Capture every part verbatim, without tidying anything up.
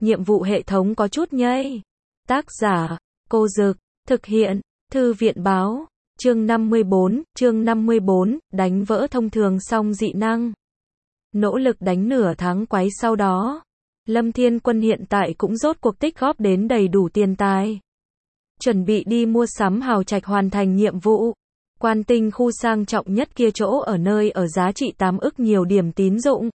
nhiệm vụ hệ thống có chút nhây. Tác giả, Cô Dực, thực hiện, Thư viện Báo, chương năm mươi bốn, chương năm mươi bốn, đánh vỡ thông thường song dị năng. Nỗ lực đánh nửa tháng quái sau đó, Lâm Thiên Quân hiện tại cũng rốt cuộc tích góp đến đầy đủ tiền tài. Chuẩn bị đi mua sắm hào trạch hoàn thành nhiệm vụ. Quan Tinh khu sang trọng nhất kia chỗ ở nơi ở giá trị tám ức nhiều điểm tín dụng.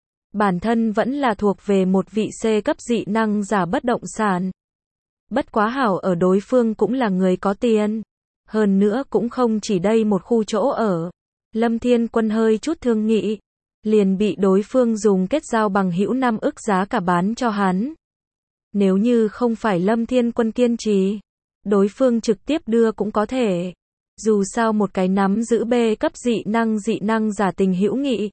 Bản thân vẫn là thuộc về một vị C cấp dị năng giả bất động sản. Bất quá hảo ở đối phương cũng là người có tiền. Hơn nữa cũng không chỉ đây một khu chỗ ở. Lâm Thiên Quân hơi chút thương nghị. Liền bị đối phương dùng kết giao bằng hữu năm ức giá cả bán cho hắn. Nếu như không phải Lâm Thiên Quân kiên trì, đối phương trực tiếp đưa cũng có thể. Dù sao một cái nắm giữ B cấp dị năng dị năng giả tình hữu nghị.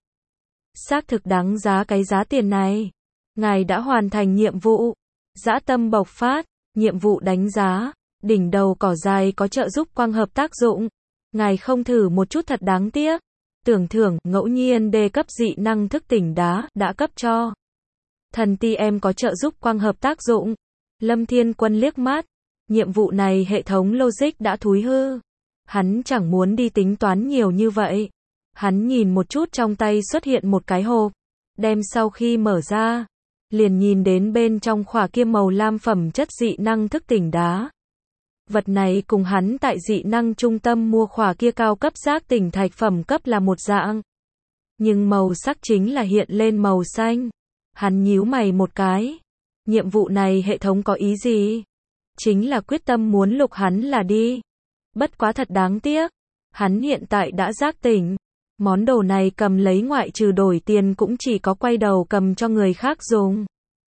Xác thực đáng giá cái giá tiền này. Ngài đã hoàn thành nhiệm vụ. Dã tâm bộc phát, nhiệm vụ đánh giá. Đỉnh đầu cỏ dài có trợ giúp quang hợp tác dụng. Ngài không thử một chút thật đáng tiếc. Tưởng thưởng, ngẫu nhiên D cấp dị năng thức tỉnh đá, đã cấp cho. Thần ti em có trợ giúp quang hợp tác dụng. Lâm Thiên Quân liếc mắt. Nhiệm vụ này hệ thống logic đã thúi hư. Hắn chẳng muốn đi tính toán nhiều như vậy. Hắn nhìn một chút trong tay xuất hiện một cái hộp. Đem sau khi mở ra. Liền nhìn đến bên trong khỏa kia màu lam phẩm chất dị năng thức tỉnh đá. Vật này cùng hắn tại dị năng trung tâm mua khỏa kia cao cấp giác tỉnh thạch phẩm cấp là một dạng. Nhưng màu sắc chính là hiện lên màu xanh. Hắn nhíu mày một cái. Nhiệm vụ này hệ thống có ý gì? Chính là quyết tâm muốn lục hắn là đi. Bất quá thật đáng tiếc. Hắn hiện tại đã giác tỉnh. Món đồ này cầm lấy ngoại trừ đổi tiền cũng chỉ có quay đầu cầm cho người khác dùng.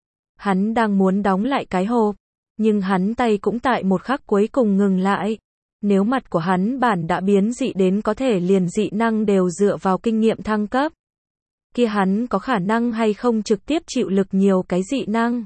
Hắn đang muốn đóng lại cái hộp. Nhưng hắn tay cũng tại một khắc cuối cùng ngừng lại. Nếu mặt của hắn bản đã biến dị đến có thể liền dị năng đều dựa vào kinh nghiệm thăng cấp. Kia hắn có khả năng hay không trực tiếp chịu lực nhiều cái dị năng.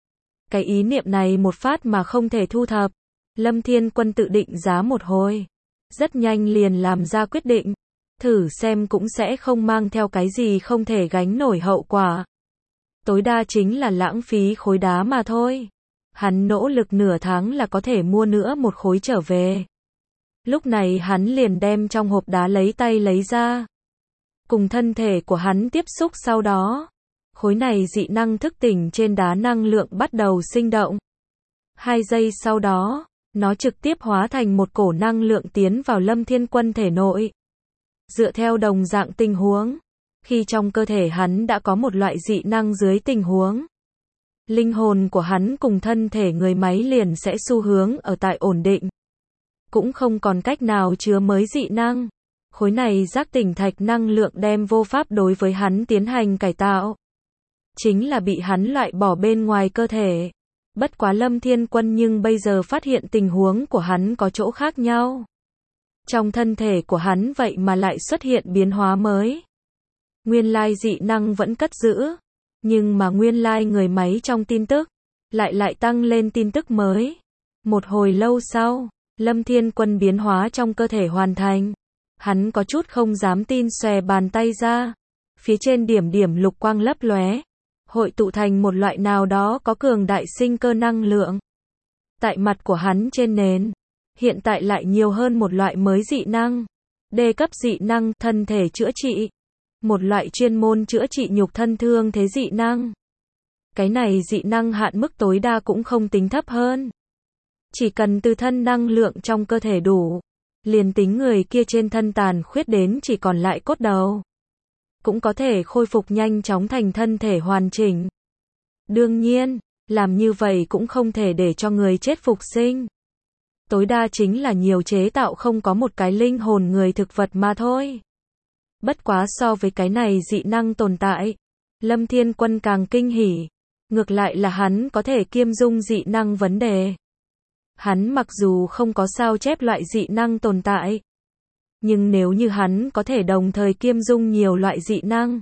Cái ý niệm này một phát mà không thể thu thập. Lâm Thiên Quân tự định giá một hồi. Rất nhanh liền làm ra quyết định. Thử xem cũng sẽ không mang theo cái gì không thể gánh nổi hậu quả. Tối đa chính là lãng phí khối đá mà thôi. Hắn nỗ lực nửa tháng là có thể mua nữa một khối trở về. Lúc này hắn liền đem trong hộp đá lấy tay lấy ra. Cùng thân thể của hắn tiếp xúc sau đó. Khối này dị năng thức tỉnh trên đá năng lượng bắt đầu sinh động. Hai giây sau đó, nó trực tiếp hóa thành một cổ năng lượng tiến vào Lâm Thiên Quân thể nội. Dựa theo đồng dạng tình huống, khi trong cơ thể hắn đã có một loại dị năng dưới tình huống. Linh hồn của hắn cùng thân thể người máy liền sẽ xu hướng ở tại ổn định. Cũng không còn cách nào chứa mới dị năng. Khối này giác tỉnh thạch năng lượng đem vô pháp đối với hắn tiến hành cải tạo. Chính là bị hắn loại bỏ bên ngoài cơ thể. Bất quá Lâm Thiên Quân nhưng bây giờ phát hiện tình huống của hắn có chỗ khác nhau. Trong thân thể của hắn vậy mà lại xuất hiện biến hóa mới. Nguyên lai dị năng vẫn cất giữ. Nhưng mà nguyên lai người máy trong tin tức, lại lại tăng lên tin tức mới. Một hồi lâu sau, Lâm Thiên Quân biến hóa trong cơ thể hoàn thành. Hắn có chút không dám tin xòe bàn tay ra. Phía trên điểm điểm lục quang lấp lóe, hội tụ thành một loại nào đó có cường đại sinh cơ năng lượng. Tại mặt của hắn trên nền, hiện tại lại nhiều hơn một loại mới dị năng. D cấp dị năng, thân thể chữa trị. Một loại chuyên môn chữa trị nhục thân thương thế dị năng. Cái này dị năng hạn mức tối đa cũng không tính thấp hơn. Chỉ cần từ thân năng lượng trong cơ thể đủ, liền tính người kia trên thân tàn khuyết đến chỉ còn lại cốt đầu, cũng có thể khôi phục nhanh chóng thành thân thể hoàn chỉnh. Đương nhiên, làm như vậy cũng không thể để cho người chết phục sinh. Tối đa chính là nhiều chế tạo không có một cái linh hồn người thực vật mà thôi. Bất quá so với cái này dị năng tồn tại, Lâm Thiên Quân càng kinh hỉ. Ngược lại là hắn có thể kiêm dung dị năng vấn đề. Hắn mặc dù không có sao chép loại dị năng tồn tại, nhưng nếu như hắn có thể đồng thời kiêm dung nhiều loại dị năng,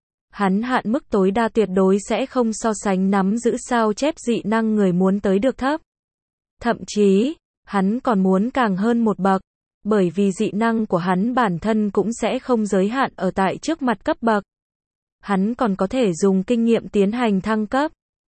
hắn hạn mức tối đa tuyệt đối sẽ không so sánh nắm giữ sao chép dị năng người muốn tới được thấp. Thậm chí, hắn còn muốn càng hơn một bậc. Bởi vì dị năng của hắn bản thân cũng sẽ không giới hạn ở tại trước mặt cấp bậc. Hắn còn có thể dùng kinh nghiệm tiến hành thăng cấp.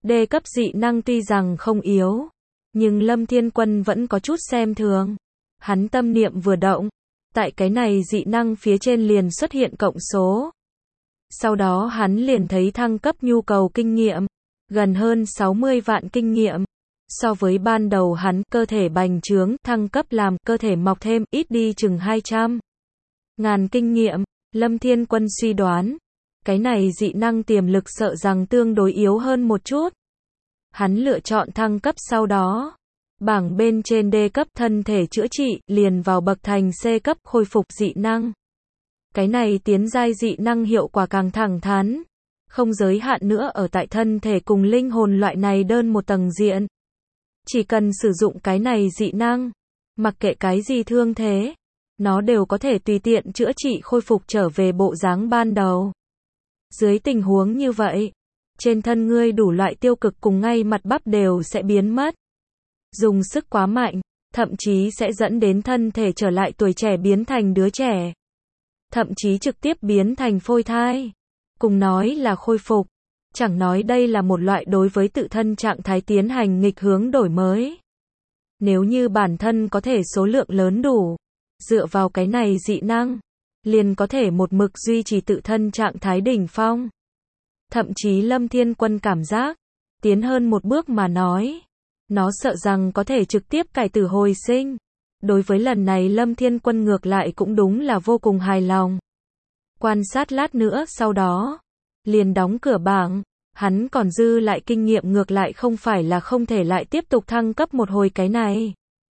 Đê cấp dị năng tuy rằng không yếu, nhưng Lâm Thiên Quân vẫn có chút xem thường. Hắn tâm niệm vừa động, tại cái này dị năng phía trên liền xuất hiện cộng số. Sau đó hắn liền thấy thăng cấp nhu cầu kinh nghiệm, gần hơn sáu mươi vạn kinh nghiệm. So với ban đầu hắn, cơ thể bành trướng, thăng cấp làm, cơ thể mọc thêm, ít đi chừng hai trăm ngàn kinh nghiệm. Lâm Thiên Quân suy đoán, cái này dị năng tiềm lực sợ rằng tương đối yếu hơn một chút. Hắn lựa chọn thăng cấp sau đó. Bảng bên trên D cấp thân thể chữa trị, liền vào bậc thành C cấp khôi phục dị năng. Cái này tiến giai dị năng hiệu quả càng thẳng thắn, không giới hạn nữa ở tại thân thể cùng linh hồn loại này đơn một tầng diện. Chỉ cần sử dụng cái này dị năng, mặc kệ cái gì thương thế, nó đều có thể tùy tiện chữa trị khôi phục trở về bộ dáng ban đầu. Dưới tình huống như vậy, trên thân ngươi đủ loại tiêu cực cùng ngay mặt bắp đều sẽ biến mất. Dùng sức quá mạnh, thậm chí sẽ dẫn đến thân thể trở lại tuổi trẻ biến thành đứa trẻ. Thậm chí trực tiếp biến thành phôi thai. Cùng nói là khôi phục, chẳng nói đây là một loại đối với tự thân trạng thái tiến hành nghịch hướng đổi mới. Nếu như bản thân có thể số lượng lớn đủ, dựa vào cái này dị năng, liền có thể một mực duy trì tự thân trạng thái đỉnh phong. Thậm chí Lâm Thiên Quân cảm giác, tiến hơn một bước mà nói, nó sợ rằng có thể trực tiếp cải tử hồi sinh. Đối với lần này Lâm Thiên Quân ngược lại cũng đúng là vô cùng hài lòng. Quan sát lát nữa sau đó, liền đóng cửa bảng, hắn còn dư lại kinh nghiệm ngược lại không phải là không thể lại tiếp tục thăng cấp một hồi cái này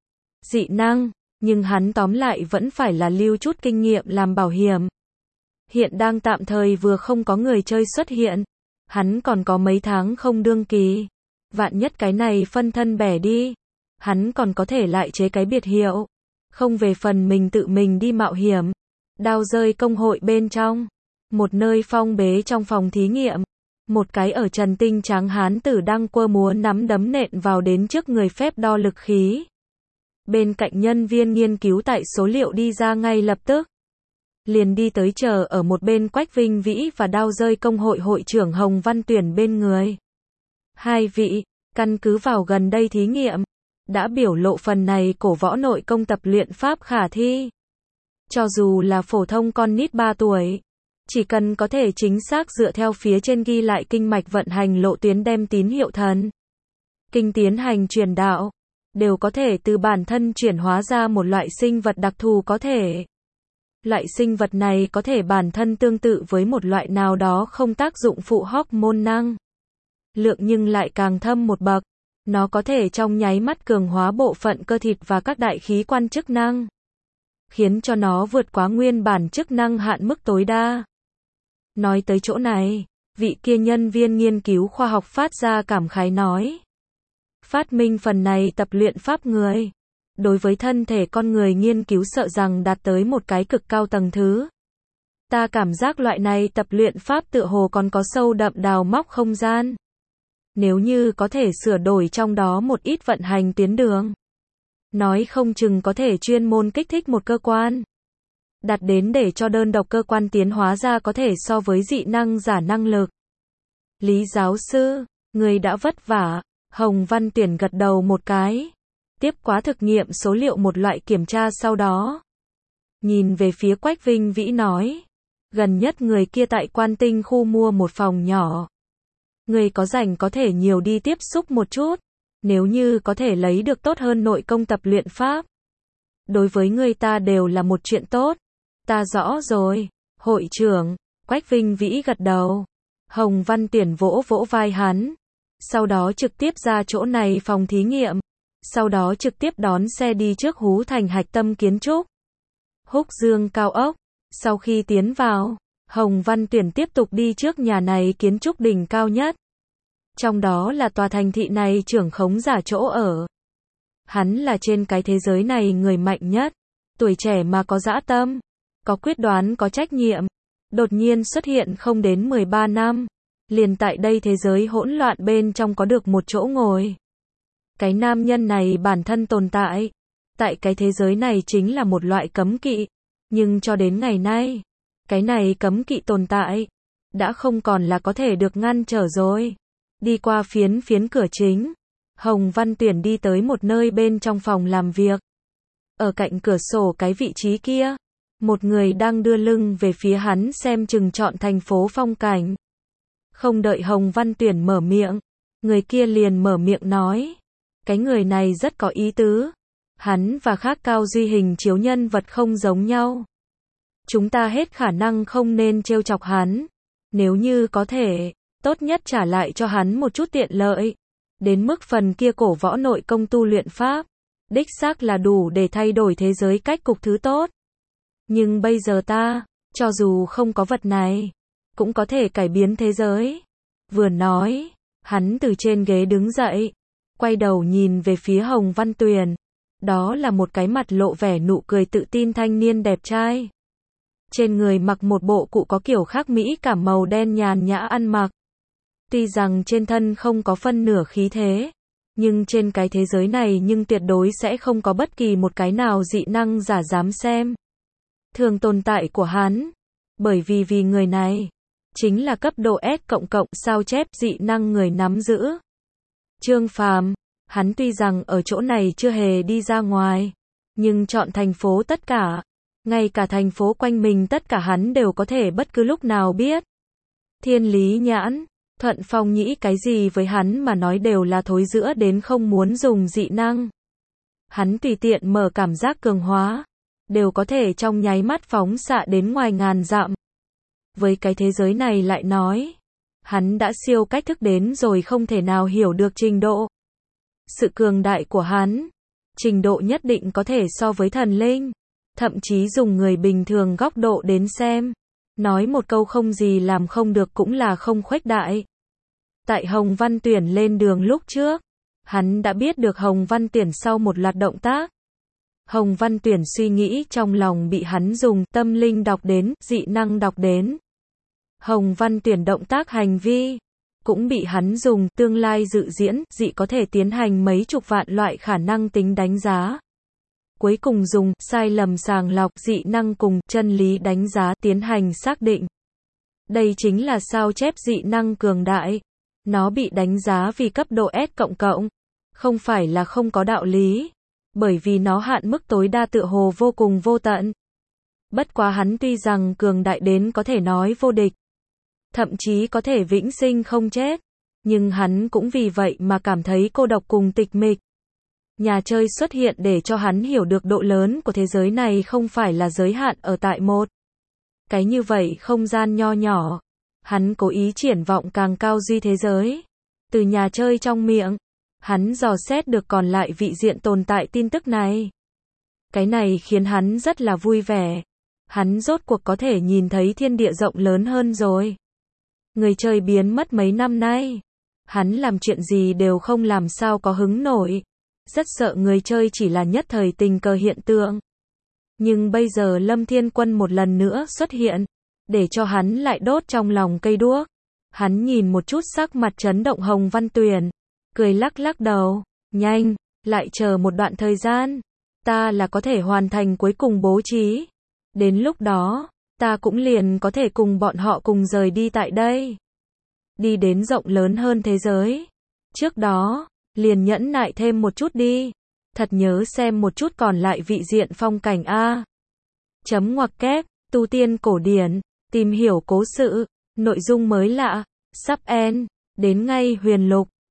dị năng, nhưng hắn tóm lại vẫn phải là lưu chút kinh nghiệm làm bảo hiểm. Hiện đang tạm thời vừa không có người chơi xuất hiện, hắn còn có mấy tháng không đương kỳ. Vạn nhất cái này phân thân bẻ đi, hắn còn có thể lại chế cái biệt hiệu, không về phần mình tự mình đi mạo hiểm. Đao rơi công hội bên trong, một nơi phong bế trong phòng thí nghiệm, một cái ở trần tinh tráng hán tử đang quơ múa nắm đấm nện vào đến trước người phép đo lực khí. Bên cạnh nhân viên nghiên cứu tại số liệu đi ra ngay lập tức, liền đi tới chờ ở một bên Quách Vinh Vĩ và đao rơi công hội hội trưởng Hồng Văn Tuyển bên người. Hai vị, căn cứ vào gần đây thí nghiệm, đã biểu lộ phần này cổ võ nội công tập luyện pháp khả thi. Cho dù là phổ thông con nít ba tuổi, chỉ cần có thể chính xác dựa theo phía trên ghi lại kinh mạch vận hành lộ tuyến đem tín hiệu thần kinh tiến hành truyền đạo, đều có thể từ bản thân chuyển hóa ra một loại sinh vật đặc thù có thể. Loại sinh vật này có thể bản thân tương tự với một loại nào đó không tác dụng phụ hormone năng lượng nhưng lại càng thâm một bậc. Nó có thể trong nháy mắt cường hóa bộ phận cơ thịt và các đại khí quan chức năng, khiến cho nó vượt quá nguyên bản chức năng hạn mức tối đa. Nói tới chỗ này, vị kia nhân viên nghiên cứu khoa học phát ra cảm khái nói. Phát minh phần này tập luyện pháp người, đối với thân thể con người nghiên cứu sợ rằng đạt tới một cái cực cao tầng thứ. Ta cảm giác loại này tập luyện pháp tựa hồ còn có sâu đậm đào móc không gian. Nếu như có thể sửa đổi trong đó một ít vận hành tuyến đường, nói không chừng có thể chuyên môn kích thích một cơ quan, đặt đến để cho đơn độc cơ quan tiến hóa ra có thể so với dị năng giả năng lực. Lý giáo sư, người đã vất vả. Hồng Văn Tuyển gật đầu một cái, tiếp quá thực nghiệm số liệu một loại kiểm tra sau đó. Nhìn về phía Quách Vinh Vĩ nói, gần nhất người kia tại Quan Tinh khu mua một phòng nhỏ. Người có rảnh có thể nhiều đi tiếp xúc một chút, nếu như có thể lấy được tốt hơn nội công tập luyện pháp. Đối với người ta đều là một chuyện tốt. Ta rõ rồi, hội trưởng. Quách Vinh Vĩ gật đầu. Hồng Văn Tuyển vỗ vỗ vai hắn. Sau đó trực tiếp ra chỗ này phòng thí nghiệm. Sau đó trực tiếp đón xe đi trước Hú Thành hạch tâm kiến trúc. Húc Dương cao ốc. Sau khi tiến vào, Hồng Văn Tuyển tiếp tục đi trước nhà này kiến trúc đỉnh cao nhất. Trong đó là tòa thành thị này trưởng khống giả chỗ ở. Hắn là trên cái thế giới này người mạnh nhất. Tuổi trẻ mà có dã tâm, có quyết đoán, có trách nhiệm. Đột nhiên xuất hiện không đến mười ba năm. Liền tại đây thế giới hỗn loạn bên trong có được một chỗ ngồi. Cái nam nhân này bản thân tồn tại. Tại cái thế giới này chính là một loại cấm kỵ. Nhưng cho đến ngày nay, cái này cấm kỵ tồn tại đã không còn là có thể được ngăn trở rồi. Đi qua phiến phiến cửa chính, Hồng Văn Tuyển đi tới một nơi bên trong phòng làm việc. Ở cạnh cửa sổ cái vị trí kia, một người đang đưa lưng về phía hắn xem chừng trọn thành phố phong cảnh. Không đợi Hồng Văn Tuyển mở miệng, người kia liền mở miệng nói. Cái người này rất có ý tứ. Hắn và khác Cao Duy hình chiếu nhân vật không giống nhau. Chúng ta hết khả năng không nên trêu chọc hắn. Nếu như có thể, tốt nhất trả lại cho hắn một chút tiện lợi. Đến mức phần kia cổ võ nội công tu luyện pháp, đích xác là đủ để thay đổi thế giới cách cục thứ tốt. Nhưng bây giờ ta, cho dù không có vật này, cũng có thể cải biến thế giới. Vừa nói, hắn từ trên ghế đứng dậy, quay đầu nhìn về phía Hồng Văn Tuyển. Đó là một cái mặt lộ vẻ nụ cười tự tin thanh niên đẹp trai. Trên người mặc một bộ cụ có kiểu khác mỹ cảm màu đen nhàn nhã ăn mặc. Tuy rằng trên thân không có phân nửa khí thế, nhưng trên cái thế giới này nhưng tuyệt đối sẽ không có bất kỳ một cái nào dị năng giả dám xem thường tồn tại của hắn. Bởi vì vì người này, chính là cấp độ S cộng cộng sao chép dị năng người nắm giữ. Trương Phàm, hắn tuy rằng ở chỗ này chưa hề đi ra ngoài, nhưng chọn thành phố tất cả, ngay cả thành phố quanh mình tất cả hắn đều có thể bất cứ lúc nào biết. Thiên Lý Nhãn, Thuận Phong Nhĩ cái gì với hắn mà nói đều là thối giữa đến không muốn dùng dị năng. Hắn tùy tiện mở cảm giác cường hóa, đều có thể trong nháy mắt phóng xạ đến ngoài ngàn dặm. Với cái thế giới này lại nói, hắn đã siêu cách thức đến rồi không thể nào hiểu được trình độ. Sự cường đại của hắn, trình độ nhất định có thể so với thần linh, thậm chí dùng người bình thường góc độ đến xem. Nói một câu không gì làm không được cũng là không khuếch đại. Tại Hồng Văn Tuyển lên đường lúc trước, hắn đã biết được Hồng Văn Tuyển sau một loạt động tác. Hồng Văn Tuyển suy nghĩ trong lòng bị hắn dùng tâm linh đọc đến, dị năng đọc đến. Hồng Văn Tuyển động tác hành vi, cũng bị hắn dùng tương lai dự diễn, dị có thể tiến hành mấy chục vạn loại khả năng tính đánh giá. Cuối cùng dùng sai lầm sàng lọc dị năng cùng chân lý đánh giá tiến hành xác định. Đây chính là sao chép dị năng cường đại. Nó bị đánh giá vì cấp độ S cộng cộng, không phải là không có đạo lý, bởi vì nó hạn mức tối đa tựa hồ vô cùng vô tận. Bất quá hắn tuy rằng cường đại đến có thể nói vô địch, thậm chí có thể vĩnh sinh không chết, nhưng hắn cũng vì vậy mà cảm thấy cô độc cùng tịch mịch. Nhà chơi xuất hiện để cho hắn hiểu được độ lớn của thế giới này không phải là giới hạn ở tại một cái như vậy không gian nho nhỏ. Hắn cố ý triển vọng càng cao duy thế giới. Từ nhà chơi trong miệng, hắn dò xét được còn lại vị diện tồn tại tin tức này. Cái này khiến hắn rất là vui vẻ. Hắn rốt cuộc có thể nhìn thấy thiên địa rộng lớn hơn rồi. Người chơi biến mất mấy năm nay, hắn làm chuyện gì đều không làm sao có hứng nổi. Rất sợ người chơi chỉ là nhất thời tình cờ hiện tượng. Nhưng bây giờ Lâm Thiên Quân một lần nữa xuất hiện, để cho hắn lại đốt trong lòng cây đuốc. Hắn nhìn một chút sắc mặt chấn động Hồng Văn Tuyển, cười lắc lắc đầu, nhanh, lại chờ một đoạn thời gian, ta là có thể hoàn thành cuối cùng bố trí. Đến lúc đó, ta cũng liền có thể cùng bọn họ cùng rời đi tại đây. Đi đến rộng lớn hơn thế giới. Trước đó, liền nhẫn nại thêm một chút đi. Thật nhớ xem một chút còn lại vị diện phong cảnh A. Chấm ngoặc kép, tu tiên cổ điển, tìm hiểu cố sự, nội dung mới lạ, sub end, đến ngay huyền lục.